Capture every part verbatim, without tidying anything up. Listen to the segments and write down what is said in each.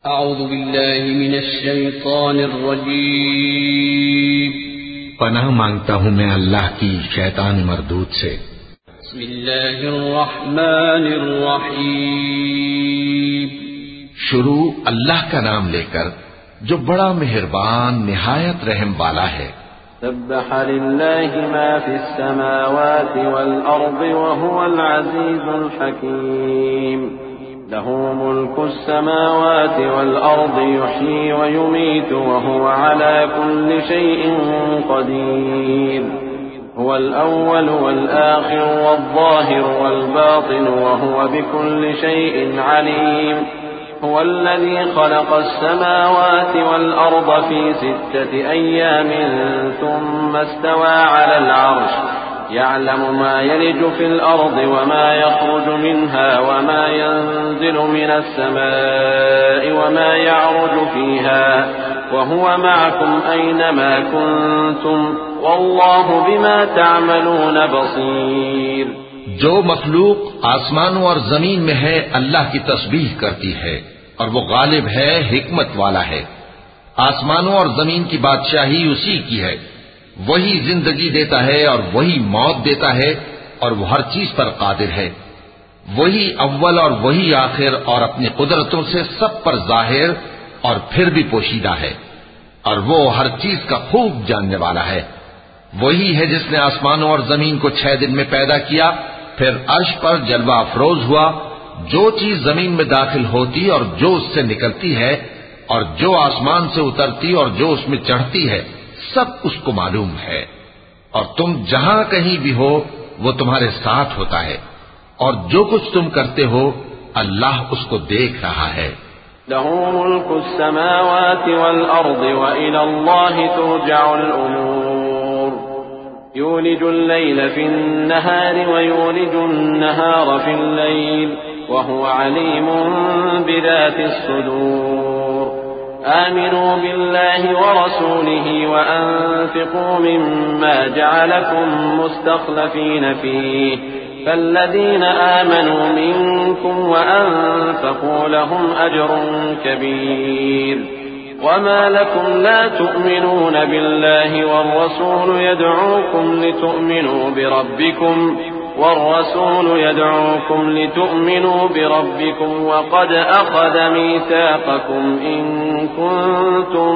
اعوذ باللہ من الشیطان الرجیم پناہ مانگتا ہوں میں اللہ کی شیطان مردود سے۔ بسم اللہ الرحمن الرحیم شروع اللہ کا نام لے کر جو بڑا مہربان نہایت رحم والا ہے۔ سبح للہ ما فی السماوات والارض وهو العزیز الحکیم له ملك السماوات والأرض يحيي ويميت وهو على كل شيء قدير هو الأول والآخر والظاهر والباطن وهو بكل شيء عليم هو الذي خلق السماوات والأرض في ستة أيام ثم استوى على العرش يعلم ما يلج في الأرض وما يخرج منها وما ينزل من السماء وما يعرج فيها وهو معكم أينما كنتم والله بما تعملون بصير۔ جو مخلوق آسمانوں اور زمین میں ہے اللہ کی تسبیح کرتی ہے اور وہ غالب ہے، حکمت والا ہے۔ آسمانوں اور زمین کی بادشاہی اسی کی ہے، وہی زندگی دیتا ہے اور وہی موت دیتا ہے اور وہ ہر چیز پر قادر ہے۔ وہی اول اور وہی آخر اور اپنی قدرتوں سے سب پر ظاہر اور پھر بھی پوشیدہ ہے، اور وہ ہر چیز کا خوب جاننے والا ہے۔ وہی ہے جس نے آسمانوں اور زمین کو چھ دن میں پیدا کیا، پھر عرش پر جلوہ افروز ہوا۔ جو چیز زمین میں داخل ہوتی اور جو اس سے نکلتی ہے اور جو آسمان سے اترتی اور جو اس میں چڑھتی ہے، سب اس کو معلوم ہے، اور تم جہاں کہیں بھی ہو وہ تمہارے ساتھ ہوتا ہے، اور جو کچھ تم کرتے ہو اللہ اس کو دیکھ رہا ہے۔ له ملك السماوات والأرض وإلى الله ترجع الأمور يولج الليل في النهار ويولج النهار في الليل وهو عليم بذات الصدور آمنوا بالله ورسوله وأنفقوا مما جعلكم مستخلفين فيه فالذين آمنوا منكم وأنفقوا لهم أجر كبير وما لكم لا تؤمنون بالله والرسول يدعوكم لتؤمنوا بربكم والرسول يدعوكم لتؤمنوا بربكم وقد أخذ ميثاقكم إن كنتم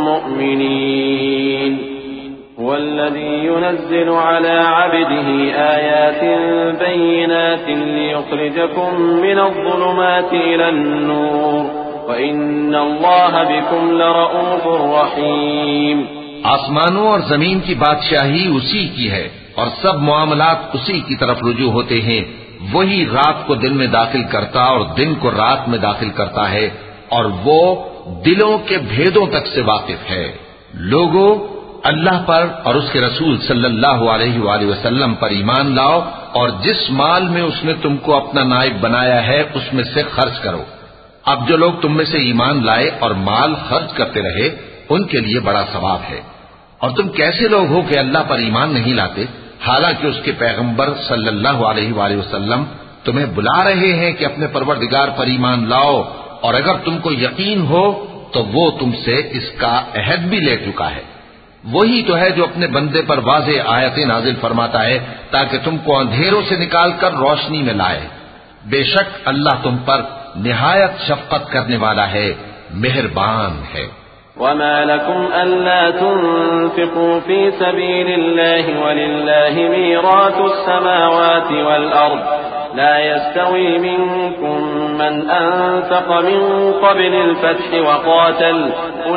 مؤمنين هو الذي ينزل على عبده آيات بينات ليخرجكم من الظلمات إلى النور وإن الله بكم لرؤوف رحيم۔ آسمانوں اور زمین کی بادشاہی اسی کی ہے اور سب معاملات اسی کی طرف رجوع ہوتے ہیں۔ وہی رات کو دن میں داخل کرتا اور دن کو رات میں داخل کرتا ہے، اور وہ دلوں کے بھیدوں تک سے واقف ہے۔ لوگوں، اللہ پر اور اس کے رسول صلی اللہ علیہ وآلہ وسلم پر ایمان لاؤ، اور جس مال میں اس نے تم کو اپنا نائب بنایا ہے اس میں سے خرچ کرو۔ اب جو لوگ تم میں سے ایمان لائے اور مال خرچ کرتے رہے ان کے لیے بڑا ثواب ہے۔ اور تم کیسے لوگ ہو کہ اللہ پر ایمان نہیں لاتے، حالانکہ اس کے پیغمبر صلی اللہ علیہ وآلہ وسلم تمہیں بلا رہے ہیں کہ اپنے پروردگار پر ایمان لاؤ، اور اگر تم کو یقین ہو تو وہ تم سے اس کا عہد بھی لے چکا ہے۔ وہی تو ہے جو اپنے بندے پر واضح آیتیں نازل فرماتا ہے تاکہ تم کو اندھیروں سے نکال کر روشنی میں لائے۔ بے شک اللہ تم پر نہایت شفقت کرنے والا ہے، مہربان ہے۔ وما لكم ألا تنفقوا في سبيل الله ولله ميراث السماوات والأرض لا يستوي منكم من أنفق من قبل الفتح وقاتل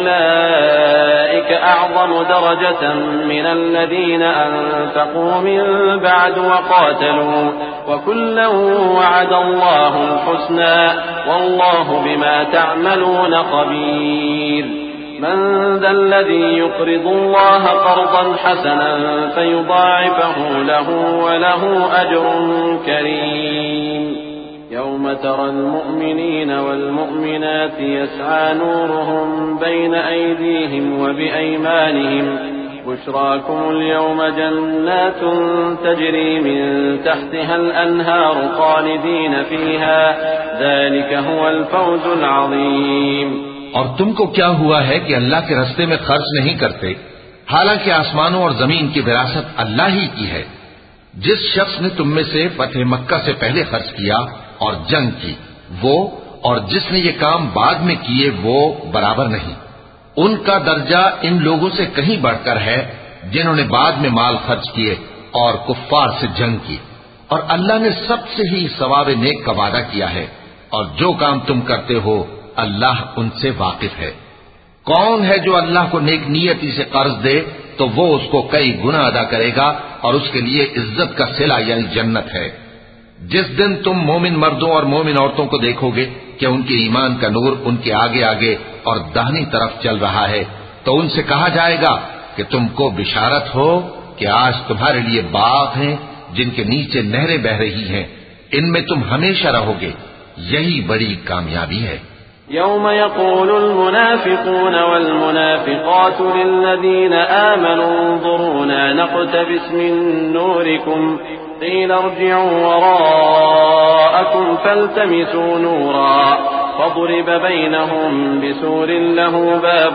أولئك أعظم درجة من الذين أنفقوا من بعد وقاتلوا وكلا وعد الله الحسنى والله بما تعملون خبير۔ من ذا الذي يقرض الله قرضا حسنا فيضاعفه له وله أجر كريم يوم ترى المؤمنين والمؤمنات يسعى نورهم بين أيديهم وبأيمانهم بشراكم اليوم جنات تجري من تحتها الأنهار خالدين فيها ذلك هو الفوز العظيم۔ اور تم کو کیا ہوا ہے کہ اللہ کے راستے میں خرچ نہیں کرتے، حالانکہ آسمانوں اور زمین کی وراثت اللہ ہی کی ہے۔ جس شخص نے تم میں سے فتح مکہ سے پہلے خرچ کیا اور جنگ کی، وہ اور جس نے یہ کام بعد میں کیے وہ برابر نہیں۔ ان کا درجہ ان لوگوں سے کہیں بڑھ کر ہے جنہوں نے بعد میں مال خرچ کیے اور کفار سے جنگ کی، اور اللہ نے سب سے ہی ثواب نیک کا وعدہ کیا ہے، اور جو کام تم کرتے ہو اللہ ان سے واقف ہے۔ کون ہے جو اللہ کو نیک نیتی سے قرض دے تو وہ اس کو کئی گنا ادا کرے گا اور اس کے لیے عزت کا صلہ یعنی جنت ہے۔ جس دن تم مومن مردوں اور مومن عورتوں کو دیکھو گے کہ ان کے ایمان کا نور ان کے آگے آگے اور داہنی طرف چل رہا ہے، تو ان سے کہا جائے گا کہ تم کو بشارت ہو کہ آج تمہارے لیے باغ ہیں جن کے نیچے نہریں بہ رہی ہیں، ان میں تم ہمیشہ رہو گے، یہی بڑی کامیابی ہے۔ يوم يقول المنافقون والمنافقات للذين آمنوا انظرونا نقتبس من نوركم قيل ارجعوا وراءكم فالتمسوا نورا فضرب بينهم بسور له باب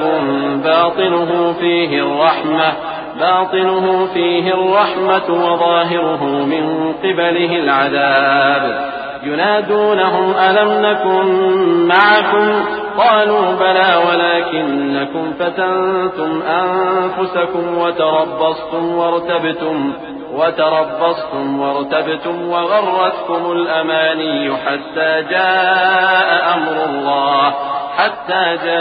باطنه فيه الرحمة باطنه فيه الرحمة وظاهره من قبله العذاب ينادونهم ألم نكن معكم قالوا بلى ولكنكم فتنتم أنفسكم وتربصتم وارتبتم وتربصتم وارتبتم وغرتكم الأماني حتى جاء أمر الله حتى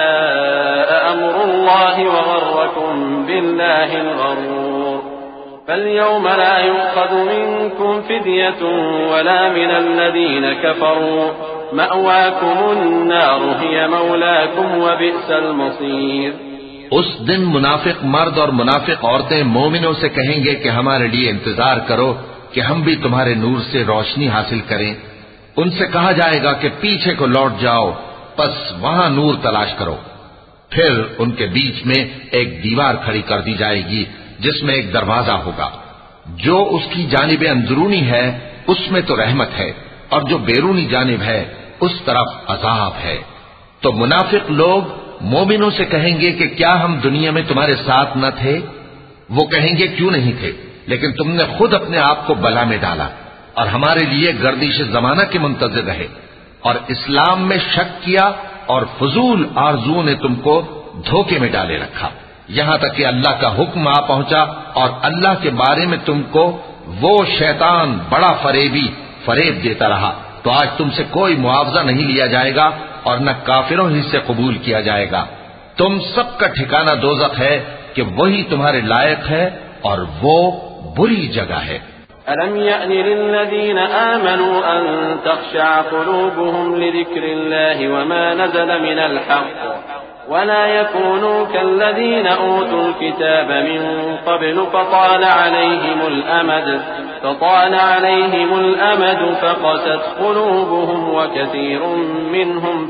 جاء أمر الله وغركم بالله الغرور فاليوم لا يؤخذ منكم فدية ولا من الذين كفروا مأواكم النار هي مولاكم وبئس المصير۔ اس دن منافق مرد اور منافق عورتیں مومنوں سے کہیں گے کہ ہمارے لیے انتظار کرو کہ ہم بھی تمہارے نور سے روشنی حاصل کریں۔ ان سے کہا جائے گا کہ پیچھے کو لوٹ جاؤ، پس وہاں نور تلاش کرو۔ پھر ان کے بیچ میں ایک دیوار کھڑی کر دی جائے گی جس میں ایک دروازہ ہوگا، جو اس کی جانب اندرونی ہے اس میں تو رحمت ہے، اور جو بیرونی جانب ہے اس طرف عذاب ہے۔ تو منافق لوگ مومنوں سے کہیں گے کہ کیا ہم دنیا میں تمہارے ساتھ نہ تھے؟ وہ کہیں گے کیوں نہیں تھے، لیکن تم نے خود اپنے آپ کو بلا میں ڈالا اور ہمارے لیے گردش زمانہ کے منتظر رہے اور اسلام میں شک کیا، اور فضول آرزو نے تم کو دھوکے میں ڈالے رکھا، یہاں تک کہ اللہ کا حکم آ پہنچا اور اللہ کے بارے میں تم کو وہ شیطان بڑا فریبی فریب دیتا رہا، تو آج تم سے کوئی معاوضہ نہیں لیا جائے گا اور نہ کافروں ہی سے قبول کیا جائے گا۔ تم سب کا ٹھکانہ دوزخ ہے کہ وہی تمہارے لائق ہے اور وہ بری جگہ ہے۔ ألم يأن للذين آمنوا أن تخشع قلوبهم لذكر الله وما نزل من الحق ولا يكونوا كالذين أوتوا الكتاب من قبل فطال عليهم الأمد فطال عليهم الأمد فقست قلوبهم وكثير منهم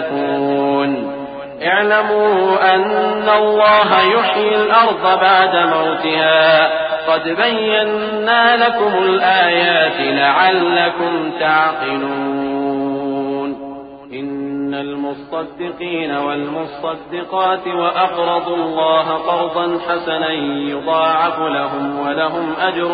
فاسقون اعلموا أن الله يحيي الأرض بعد موتها قد بينا لكم الآيات لعلكم تعقلون إن المصدقين والمصدقات وأقرضوا الله قرضا حسنا يضاعف لهم ولهم أجر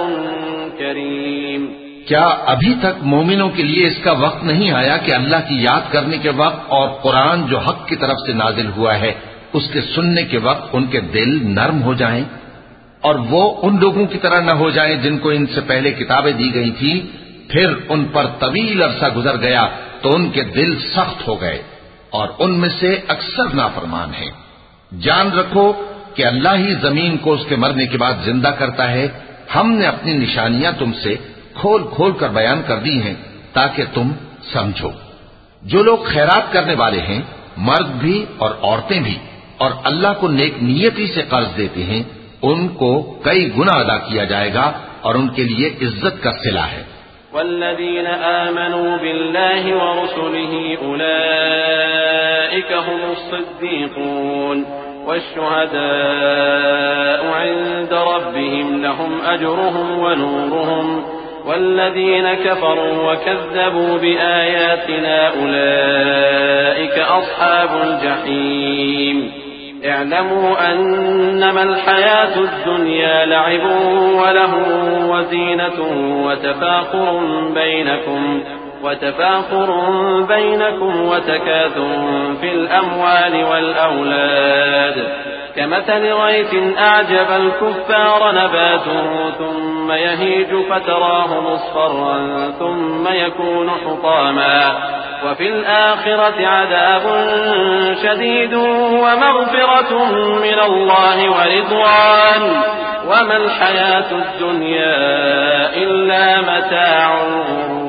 كريم۔ کیا ابھی تک مومنوں کے لیے اس کا وقت نہیں آیا کہ اللہ کی یاد کرنے کے وقت اور قرآن جو حق کی طرف سے نازل ہوا ہے اس کے سننے کے وقت ان کے دل نرم ہو جائیں اور وہ ان لوگوں کی طرح نہ ہو جائیں جن کو ان سے پہلے کتابیں دی گئی تھی، پھر ان پر طویل عرصہ گزر گیا تو ان کے دل سخت ہو گئے اور ان میں سے اکثر نافرمان ہیں۔ جان رکھو کہ اللہ ہی زمین کو اس کے مرنے کے بعد زندہ کرتا ہے۔ ہم نے اپنی نشانیاں تم سے کھول کھول کر بیان کر دی ہیں تاکہ تم سمجھو۔ جو لوگ خیرات کرنے والے ہیں، مرد بھی اور عورتیں بھی، اور اللہ کو نیک نیتی سے قرض دیتے ہیں، ان کو کئی گنا ادا کیا جائے گا اور ان کے لیے عزت کا صلہ ہے۔ والذین آمنوا باللہ ورسلہ اولئک هم الصدیقون والشهداء عند ربهم لهم أجرهم ونورهم والذين كفروا وكذبوا بآياتنا أولئك أصحاب الجحيم اعلموا أنما الحياة الدنيا لعب ولهو وزينة وتفاخر بينكم وتفاخر بينكم وتكاثر في الأموال والأولاد كمثل غيث أعجب الكفار نباته ثم يهيج فتراه مصفرا ثم يكون حطاما وفي الآخرة عذاب شديد ومغفرة من الله ورضوان وما الحياة الدنيا إلا متاع الغرور.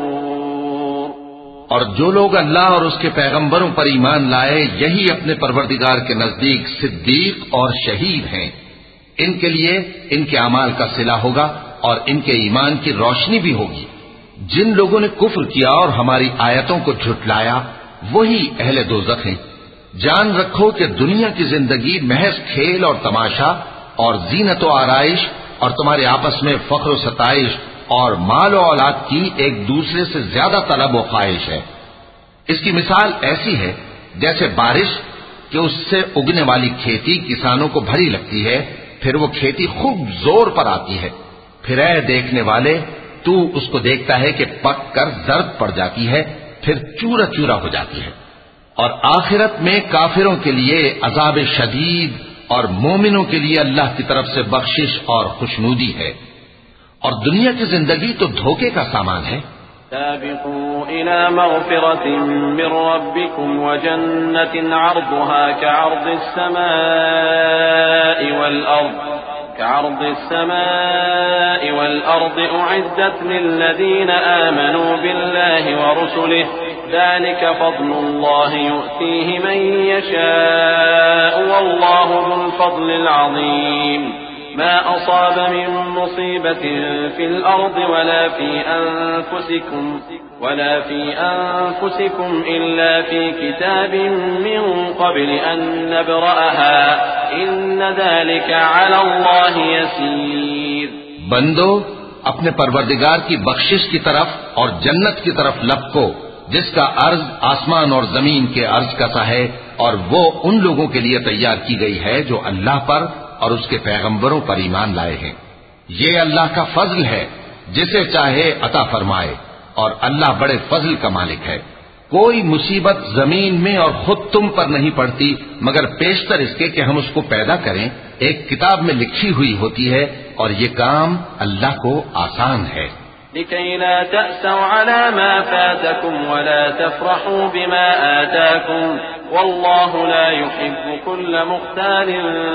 اور جو لوگ اللہ اور اس کے پیغمبروں پر ایمان لائے یہی اپنے پروردگار کے نزدیک صدیق اور شہید ہیں. ان کے لیے ان کے اعمال کا صلہ ہوگا اور ان کے ایمان کی روشنی بھی ہوگی. جن لوگوں نے کفر کیا اور ہماری آیتوں کو جھٹلایا وہی اہل دوزخ ہیں. جان رکھو کہ دنیا کی زندگی محض کھیل اور تماشا اور زینت و آرائش اور تمہارے آپس میں فخر و ستائش اور مال و اولاد کی ایک دوسرے سے زیادہ طلب و خواہش ہے. اس کی مثال ایسی ہے جیسے بارش کہ اس سے اگنے والی کھیتی کسانوں کو بھری لگتی ہے، پھر وہ کھیتی خوب زور پر آتی ہے، پھر اے دیکھنے والے تو اس کو دیکھتا ہے کہ پک کر زرد پڑ جاتی ہے، پھر چورا چورا ہو جاتی ہے. اور آخرت میں کافروں کے لیے عذاب شدید اور مومنوں کے لیے اللہ کی طرف سے بخشش اور خوشنودی ہے. اور دنیا کی زندگی تو دھوکے کا سامان ہے. سابقوا إلى مغفرة من ربكم وجنة عرضها كعرض السماء والأرض كعرض السماء والأرض أعدت للذين آمنوا بالله ورسله ذلك فضل الله يؤتيه من يشاء والله ذو الفضل العظيم. ما أصاب من مصيبة في الأرض ولا في أنفسكم ولا في أنفسكم إلا في كتاب من قبل أن نبرأها إن ذلك على الله يسير. بندو اپنے پروردگار کی بخشش کی طرف اور جنت کی طرف لپکو جس کا عرض آسمان اور زمین کے عرض کا سا ہے، اور وہ ان لوگوں کے لیے تیار کی گئی ہے جو اللہ پر اور اس کے پیغمبروں پر ایمان لائے ہیں. یہ اللہ کا فضل ہے، جسے چاہے عطا فرمائے، اور اللہ بڑے فضل کا مالک ہے. کوئی مصیبت زمین میں اور خود تم پر نہیں پڑتی مگر پیشتر اس کے کہ ہم اس کو پیدا کریں ایک کتاب میں لکھی ہوئی ہوتی ہے، اور یہ کام اللہ کو آسان ہے. لكي لا تأسوا على ما فاتكم ولا تفرحوا بما آتاكم والله لا يحب كل مختال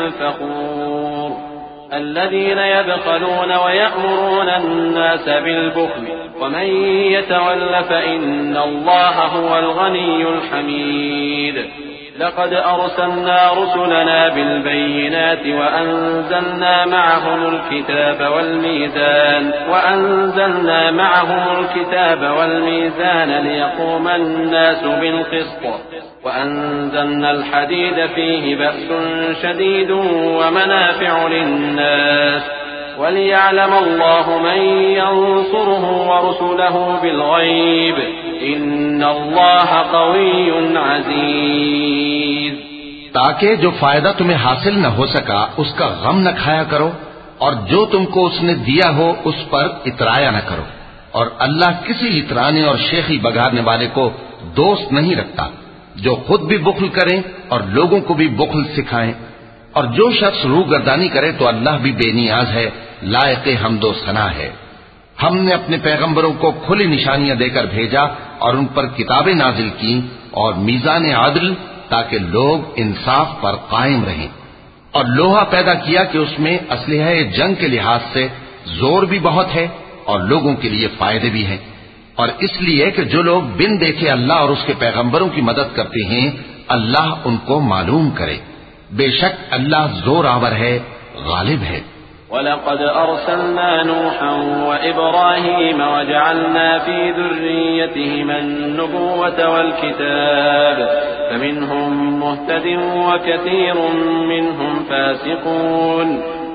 فخور. الذين يبخلون ويأمرون الناس بالبخل ومن يتول فإن الله هو الغني الحميد. لقد أرسلنا رسلنا بالبينات وأنزلنا معهم الكتاب والميزان وأنزلنا معهم الكتاب والميزان ليقوم الناس بالقسط وأنزلنا الحديد فيه بأس شديد ومنافع للناس وليعلم الله من ينصره ورسله بالغيب إن الله قوي عزيز. تاکہ جو فائدہ تمہیں حاصل نہ ہو سکا اس کا غم نہ کھایا کرو، اور جو تم کو اس نے دیا ہو اس پر اترایا نہ کرو. اور اللہ کسی اترانے اور شیخی بگاڑنے والے کو دوست نہیں رکھتا جو خود بھی بخل کریں اور لوگوں کو بھی بخل سکھائیں. اور جو شخص روح گردانی کرے تو اللہ بھی بے نیاز ہے، لائق حمد و ثنا ہے. ہم نے اپنے پیغمبروں کو کھلی نشانیاں دے کر بھیجا اور ان پر کتابیں نازل کی اور میزان عدل تاکہ لوگ انصاف پر قائم رہیں. اور لوہا پیدا کیا کہ اس میں اسلحہ جنگ کے لحاظ سے زور بھی بہت ہے اور لوگوں کے لیے فائدے بھی ہیں. اور اس لیے کہ جو لوگ بن دیکھے اللہ اور اس کے پیغمبروں کی مدد کرتے ہیں اللہ ان کو معلوم کرے. بے شک اللہ زور آور ہے، غالب ہے. وَلَقَدْ أَرْسَلْنَا نُوحًا وَإِبْرَاهِيمَ وَجَعَلْنَا فِي ذُرِّيَّتِهِمَا النُّبُوَّةَ وَالْكِتَابَ فَمِنْهُمْ مُهْتَدٍ وَكَثِيرٌ مِّنْهُمْ فَاسِقُونَ.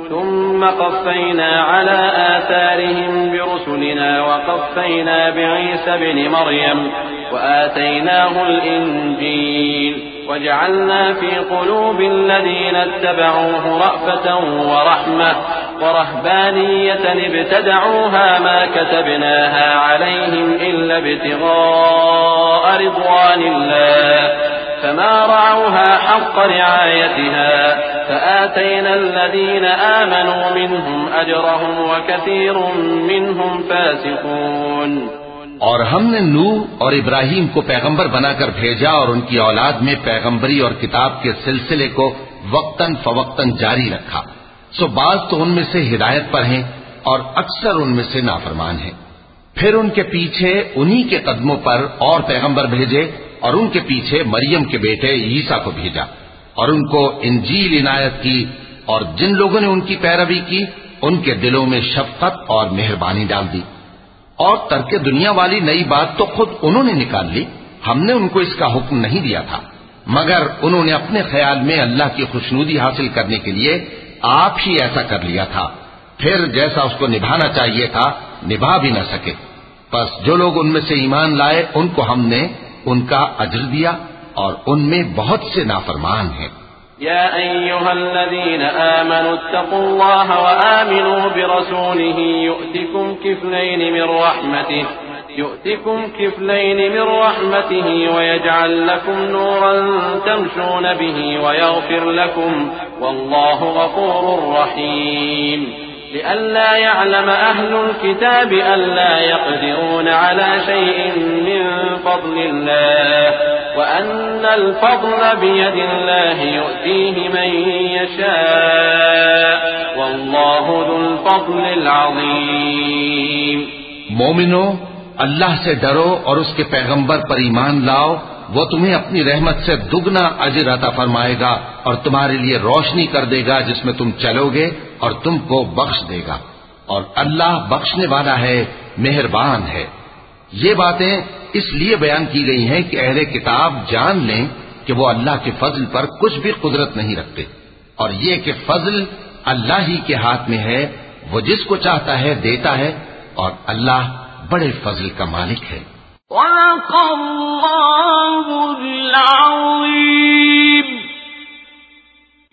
ثم قفينا على آثارهم برسلنا وقفينا بعيسى ابن مريم وآتيناه الإنجيل وجعلنا في قلوب الذين اتبعوه رأفة ورحمة ورهبانية ابتدعوها ما كتبناها عليهم إلا ابتغاء رضوان الله فما رعوها حق رعايتها فآتينا الذين آمنوا منهم أجرهم وكثير منهم فاسقون. اور ہم نے نوح اور ابراہیم کو پیغمبر بنا کر بھیجا اور ان کی اولاد میں پیغمبری اور کتاب کے سلسلے کو وقتاً فوقتاً جاری رکھا. سو بعض تو ان میں سے ہدایت پر ہیں اور اکثر ان میں سے نافرمان ہیں. پھر ان کے پیچھے انہی کے قدموں پر اور پیغمبر بھیجے اور ان کے پیچھے مریم کے بیٹے عیسیٰ کو بھیجا اور ان کو انجیل عنایت کی، اور جن لوگوں نے ان کی پیروی کی ان کے دلوں میں شفقت اور مہربانی ڈال دی. اور ترک دنیا والی نئی بات تو خود انہوں نے نکال لی، ہم نے ان کو اس کا حکم نہیں دیا تھا، مگر انہوں نے اپنے خیال میں اللہ کی خوشنودی حاصل کرنے کے لیے آپ ہی ایسا کر لیا تھا، پھر جیسا اس کو نبھانا چاہیے تھا نبھا بھی نہ سکے. پس جو لوگ ان میں سے ایمان لائے ان کو ہم نے ان کا اجر دیا اور ان میں بہت سے نافرمان ہیں. يا أيها الذين آمنوا اتقوا الله وآمنوا برسوله يؤتكم كفلين من رحمته يؤتكم كفلين من رحمته ويجعل لكم نورا تمشون به ويغفر لكم والله غفور رحيم. لئلا يعلم أهل الكتاب ألا يقدرون على شيء من فضل الله وأن الفضل بيد الله يؤتيه من يشاء والله ذو الفضل العظيم. مومنو، اللہ سے ڈرو اور اس کے پیغمبر پر ایمان لاؤ، وہ تمہیں اپنی رحمت سے دگنا اجر عطا فرمائے گا اور تمہارے لیے روشنی کر دے گا جس میں تم چلو گے اور تم کو بخش دے گا، اور اللہ بخشنے والا ہے، مہربان ہے. یہ باتیں اس لیے بیان کی گئی ہیں کہ اہل کتاب جان لیں کہ وہ اللہ کے فضل پر کچھ بھی قدرت نہیں رکھتے، اور یہ کہ فضل اللہ ہی کے ہاتھ میں ہے، وہ جس کو چاہتا ہے دیتا ہے، اور اللہ بڑے فضل کا مالک ہے. وَلَقَ اللَّهُ الْعَظِيمُ.